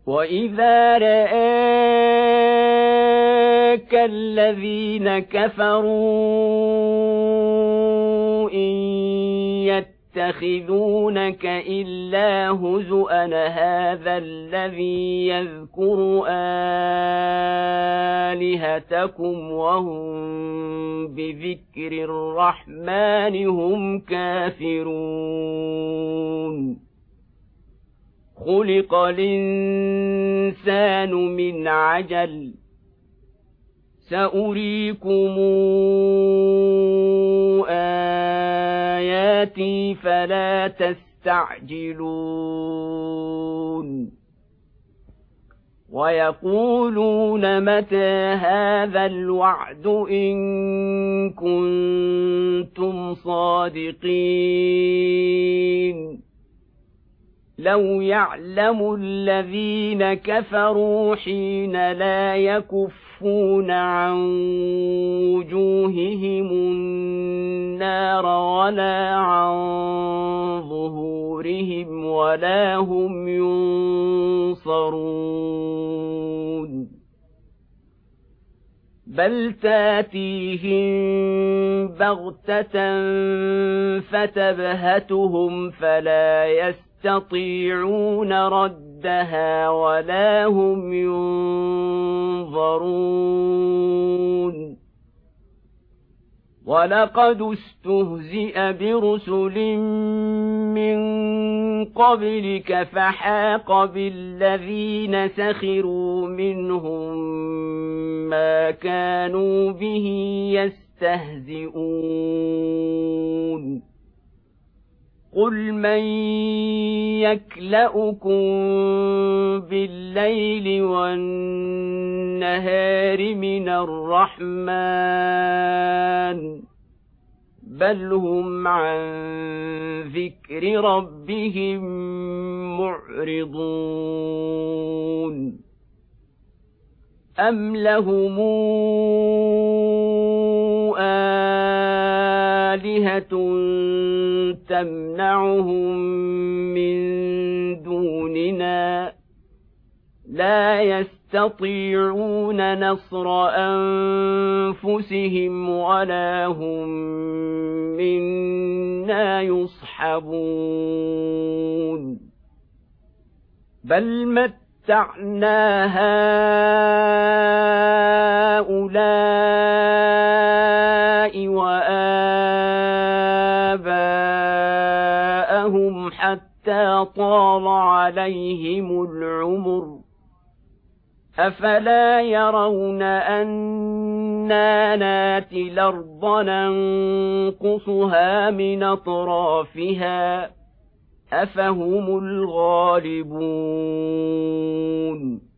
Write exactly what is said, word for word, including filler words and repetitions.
وَإِذَا رَآكَ الَّذِينَ كَفَرُوا إِن يَتَّخِذُونَكَ إِلَّا هُزُوًا هَذَا الَّذِي يَذْكُرُ آلِهَتَكُمْ وَهُمْ بِذِكْرِ الرَّحْمَنِ هُمْ كَافِرُونَ خُلِقَ الْإِنسَانُ مِنْ عَجَلٍ سَأُرِيكُمْ آيَاتِي فَلَا تَسْتَعْجِلُونَ وَيَقُولُونَ مَتَى هَذَا الْوَعْدُ إِن كُنتُمْ صَادِقِينَ لَوْ يَعْلَمُ الَّذِينَ كَفَرُوا حِينَ لَا يَكُفُّونَ عَن وُجُوهِهِمُ النَّارَ وَلَا عَن ظُهُورِهِمْ وَلَا هُمْ يُنصَرُونَ بَلْ تَأْتِيهِم بَغْتَةً فَتَبْهَتُهُمْ فَلَا يَسْتَطِيعُونَ رَدَّهَا وَلَا هُمْ يُنظَرُونَ وَلَقَدِ اسْتُهْزِئَ بِرُسُلٍ مِّن قَبْلِكَ فَحَاقَ بِالَّذِينَ سَخِرُوا مِنْهُم مَّا كَانُوا بِهِ يَسْتَهْزِئُونَ قُلْ مَن يَكْلَؤُكُم بِاللَّيْلِ وَالنَّهَارِ مِنَ الرَّحْمَنِ بَلْ هُمْ عَن ذِكْرِ رَبِّهِم مُّعْرِضُونَ أَمْ لَهُمْ آلِهَةٌ تَمْنَعُهُم مِّن دُونِنَا لَا يَسْتَطِيعُونَ نَصْرَ أَنفُسِهِمْ وَلَا هُم مِّنَّا يُصْحَبُونَ بَلْ مَتَّعْنَا هَٰؤُلَاءِ وَآبَاءَهُمْ حَتَّىٰ طَالَ عَلَيْهِمُ الْعُمُرُ أَفَلَا يَرَوْنَ أَنَّا نَأْتِي الْأَرْضَ نَنقُصُهَا مِنْ أَطْرَافِهَا أَفَهُمُ الْغَالِبُونَ